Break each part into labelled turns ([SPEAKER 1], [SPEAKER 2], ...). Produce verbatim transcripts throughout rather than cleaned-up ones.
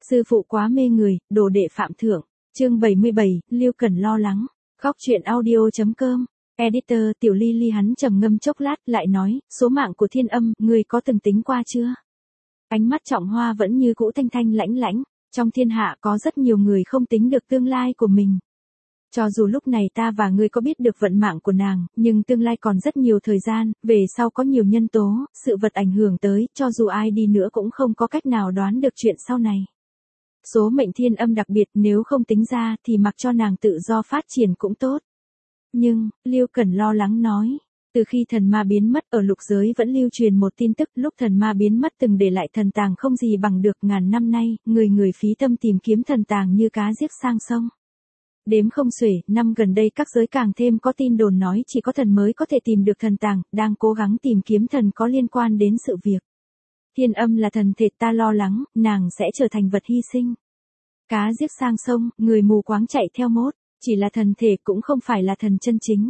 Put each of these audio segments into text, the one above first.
[SPEAKER 1] Sư phụ quá mê người, đồ đệ phạm thượng. Chương bảy mươi bảy, Lưu Cần lo lắng. Góc truyện audio.com. Editor Tiểu Ly Ly hắn trầm ngâm chốc lát lại nói, số mạng của Thiên Âm, ngươi có từng tính qua chưa? Ánh mắt Trọng Hoa vẫn như cũ thanh thanh lãnh lãnh, trong thiên hạ có rất nhiều người không tính được tương lai của mình. Cho dù lúc này ta và ngươi có biết được vận mạng của nàng, nhưng tương lai còn rất nhiều thời gian, về sau có nhiều nhân tố, sự vật ảnh hưởng tới, cho dù ai đi nữa cũng không có cách nào đoán được chuyện sau này. Số mệnh Thiên Âm đặc biệt nếu không tính ra thì mặc cho nàng tự do phát triển cũng tốt. Nhưng, Lưu Cần lo lắng nói, từ khi thần ma biến mất ở lục giới vẫn lưu truyền một tin tức lúc thần ma biến mất từng để lại thần tàng không gì bằng được ngàn năm nay, người người phí tâm tìm kiếm thần tàng như cá giết sang sông. Đếm không xuể, năm gần đây các giới càng thêm có tin đồn nói chỉ có thần mới có thể tìm được thần tàng, đang cố gắng tìm kiếm thần có liên quan đến sự việc. Thiên Âm là thần thể ta lo lắng, nàng sẽ trở thành vật hy sinh. Cá giết sang sông, người mù quáng chạy theo mốt, chỉ là thần thể cũng không phải là thần chân chính.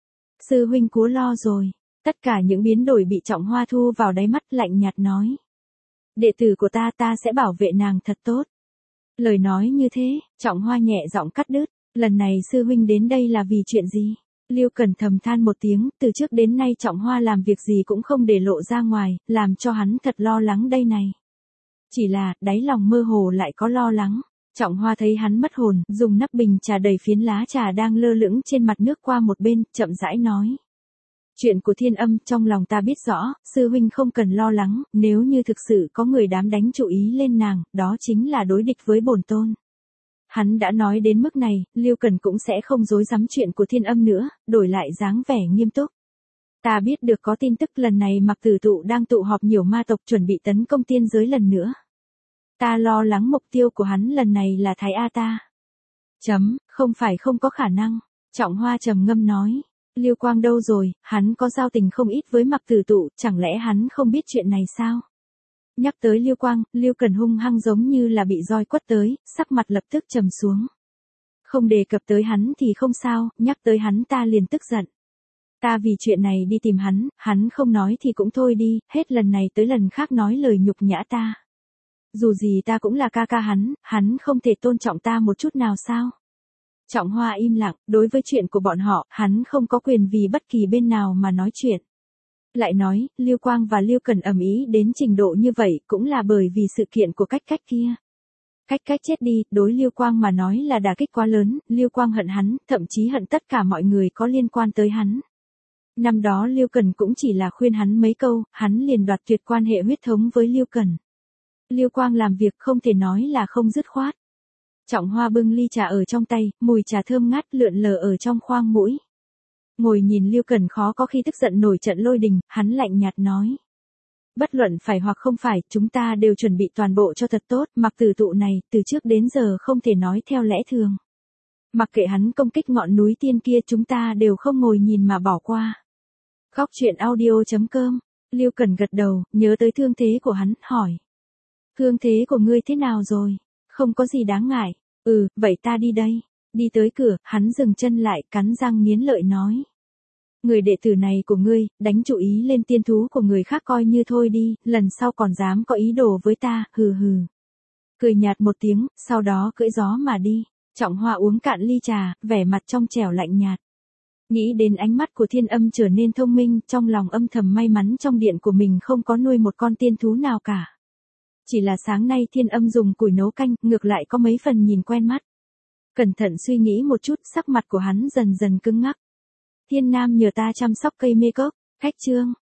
[SPEAKER 1] Sư huynh cú lo rồi, tất cả những biến đổi bị Trọng Hoa thu vào đáy mắt lạnh nhạt nói. Đệ tử của ta ta sẽ bảo vệ nàng thật tốt. Lời nói như thế, Trọng Hoa nhẹ giọng cắt đứt, lần này sư huynh đến đây là vì chuyện gì? Lưu Cần thầm than một tiếng, từ trước đến nay Trọng Hoa làm việc gì cũng không để lộ ra ngoài, làm cho hắn thật lo lắng đây này. Chỉ là, đáy lòng mơ hồ lại có lo lắng. Trọng Hoa thấy hắn mất hồn, dùng nắp bình trà đầy phiến lá trà đang lơ lửng trên mặt nước qua một bên, chậm rãi nói. Chuyện của Thiên Âm trong lòng ta biết rõ, sư huynh không cần lo lắng, nếu như thực sự có người dám đánh chủ ý lên nàng, đó chính là đối địch với bổn tôn. Hắn đã nói đến mức này, Lưu Cần cũng sẽ không dối dám chuyện của Thiên Âm nữa, đổi lại dáng vẻ nghiêm túc. Ta biết được có tin tức lần này Mặc Tử Tụ đang tụ họp nhiều ma tộc chuẩn bị tấn công tiên giới lần nữa. Ta lo lắng mục tiêu của hắn lần này là Thái A ta. Chấm, không phải không có khả năng. Trọng Hoa trầm ngâm nói. Lưu Quang đâu rồi, hắn có giao tình không ít với Mặc Tử Tụ, chẳng lẽ hắn không biết chuyện này sao? Nhắc tới Lưu Quang, Lưu Cần hung hăng giống như là bị roi quất tới, sắc mặt lập tức trầm xuống. Không đề cập tới hắn thì không sao, nhắc tới hắn ta liền tức giận. Ta vì chuyện này đi tìm hắn, hắn không nói thì cũng thôi đi, hết lần này tới lần khác nói lời nhục nhã ta. Dù gì ta cũng là ca ca hắn, hắn không thể tôn trọng ta một chút nào sao? Trọng Hoa im lặng, đối với chuyện của bọn họ, hắn không có quyền vì bất kỳ bên nào mà nói chuyện. Lại nói, Lưu Quang và Lưu Cần ầm ĩ đến trình độ như vậy cũng là bởi vì sự kiện của cách cách kia. Cách cách chết đi, đối Lưu Quang mà nói là đả kích quá lớn, Lưu Quang hận hắn, thậm chí hận tất cả mọi người có liên quan tới hắn. Năm đó Lưu Cần cũng chỉ là khuyên hắn mấy câu, hắn liền đoạt tuyệt quan hệ huyết thống với Lưu Cần. Lưu Quang làm việc không thể nói là không dứt khoát. Trọng Hoa bưng ly trà ở trong tay, mùi trà thơm ngát lượn lờ ở trong khoang mũi. Ngồi nhìn Lưu Cần khó có khi tức giận nổi trận lôi đình, hắn lạnh nhạt nói. Bất luận phải hoặc không phải, chúng ta đều chuẩn bị toàn bộ cho thật tốt, Mặc Tử Tụ này, từ trước đến giờ không thể nói theo lẽ thường. Mặc kệ hắn công kích ngọn núi tiên kia chúng ta đều không ngồi nhìn mà bỏ qua. Góc truyện audio.com, Lưu Cần gật đầu, nhớ tới thương thế của hắn, hỏi. Thương thế của ngươi thế nào rồi? Không có gì đáng ngại. Ừ, vậy ta đi đây. Đi tới cửa, hắn dừng chân lại, cắn răng nghiến lợi nói. Người đệ tử này của ngươi, đánh chủ ý lên tiên thú của người khác coi như thôi đi, lần sau còn dám có ý đồ với ta, hừ hừ. Cười nhạt một tiếng, sau đó cưỡi gió mà đi. Trọng Hoa uống cạn ly trà, vẻ mặt trong trẻo lạnh nhạt. Nghĩ đến ánh mắt của Thiên Âm trở nên thông minh, trong lòng âm thầm may mắn trong điện của mình không có nuôi một con tiên thú nào cả. Chỉ là sáng nay Thiên Âm dùng củi nấu canh, ngược lại có mấy phần nhìn quen mắt. Cẩn thận suy nghĩ một chút, sắc mặt của hắn dần dần cứng ngắc. Thiên Nam nhờ ta chăm sóc cây mê cốc, khách chương.